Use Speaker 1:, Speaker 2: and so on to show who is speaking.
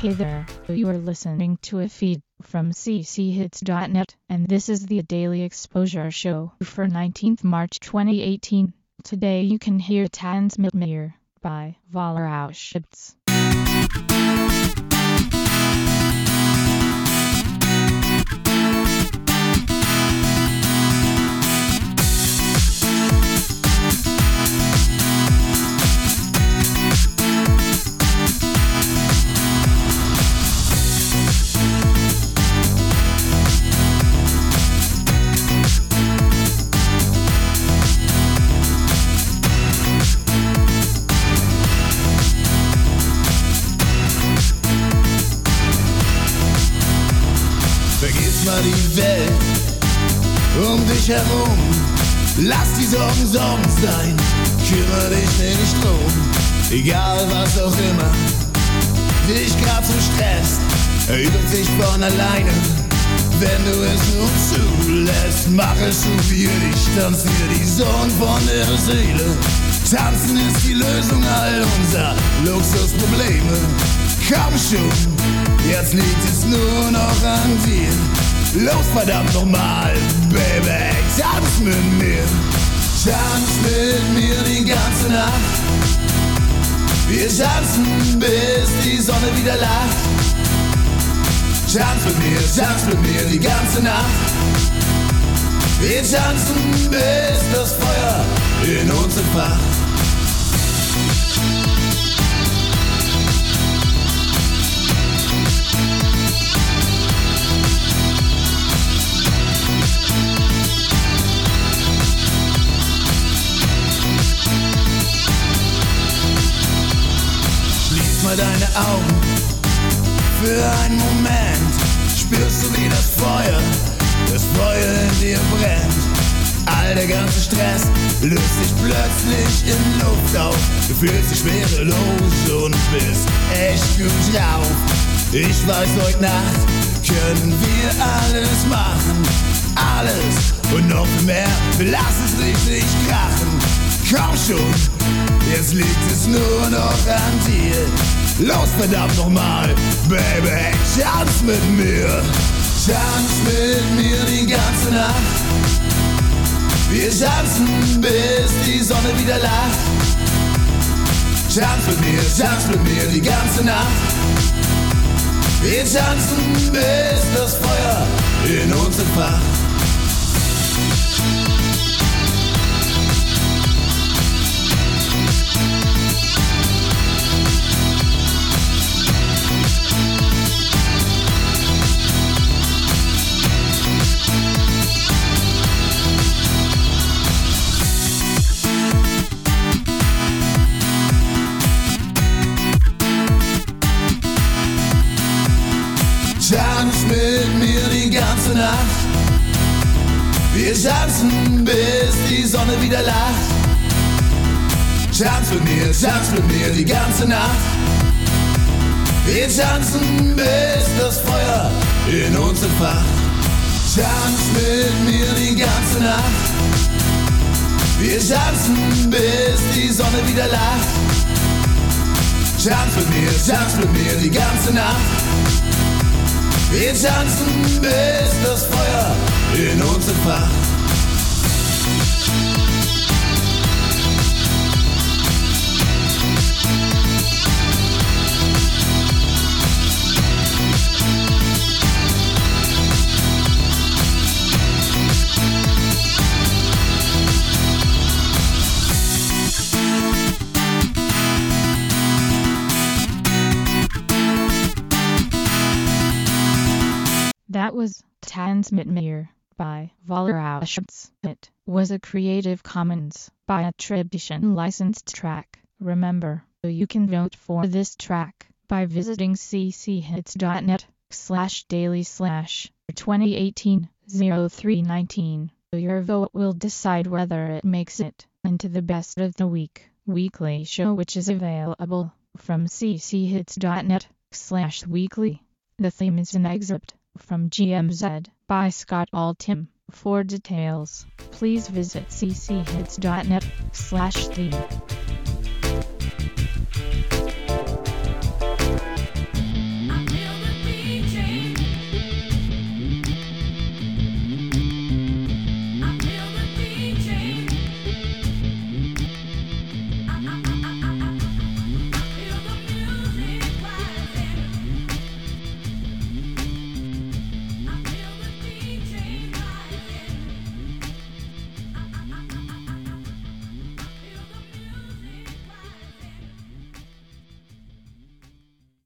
Speaker 1: Hey there, you are listening to a feed from cchits.net, and this is the Daily Exposure Show for 19th March 2018. Today you can hear Tanz mit mir by Vollerauschitz.
Speaker 2: Vergiss mal die Welt um dich herum. Lass die Sorgen Sorgen sein, kümmere dich nicht drum. Egal was auch immer dich grad so stresst, erübt sich von alleine, wenn du es nur zulässt. Mach es so für dich, tanziere die Sohn von der Seele. Tanzen ist die Lösung all unserer Luxusprobleme. Komm schon, jetzt liegt es nur noch an dir. Los verdammt nochmal, Baby, tanz mit mir. Tanz mit mir die ganze Nacht. Wir tanzen, bis die Sonne wieder lacht. Tanz mit mir die ganze Nacht. Wir tanzen, bis das Feuer in uns entfacht. Mal deine Augen für einen Moment, spürst du wie das Feuer in dir brennt. All der ganze Stress löst sich plötzlich in Luft auf. Du fühlst dich schwerelos und bist echt gut drauf. Ich weiß, heute Nacht können wir alles machen, alles und noch mehr. Lass es richtig krachen. Komm schon, jetzt liegt es nur noch an dir. Los verdammt nochmal, Baby, tanz mit mir. Tanz mit mir die ganze Nacht. Wir tanzen, bis die Sonne wieder lacht. Tanz mit mir die ganze Nacht. Wir tanzen, bis das Feuer in uns entfacht. Tanz mit mir die ganze Nacht. Wir tanzen, bis die Sonne wieder lacht. Tanz mit mir die ganze Nacht. Wir tanzen, bis das Feuer in uns entfacht. Tanz mit mir die ganze Nacht. Wir tanzen, bis die Sonne wieder lacht. Tanz mit mir die ganze Nacht. Wir tanzen, bis das Feuer in uns entfacht.
Speaker 1: That was Tanz mit mir by Vollerauschitz. It was a Creative Commons by attribution licensed track. Remember, you can vote for this track by visiting cchits.net/daily/2018-0319. Your vote will decide whether it makes it into the best of the week weekly show, which is available from cchits.net/weekly. The theme is an excerpt from GMZ by Scott Altham. For details, please visit cchits.net/theme.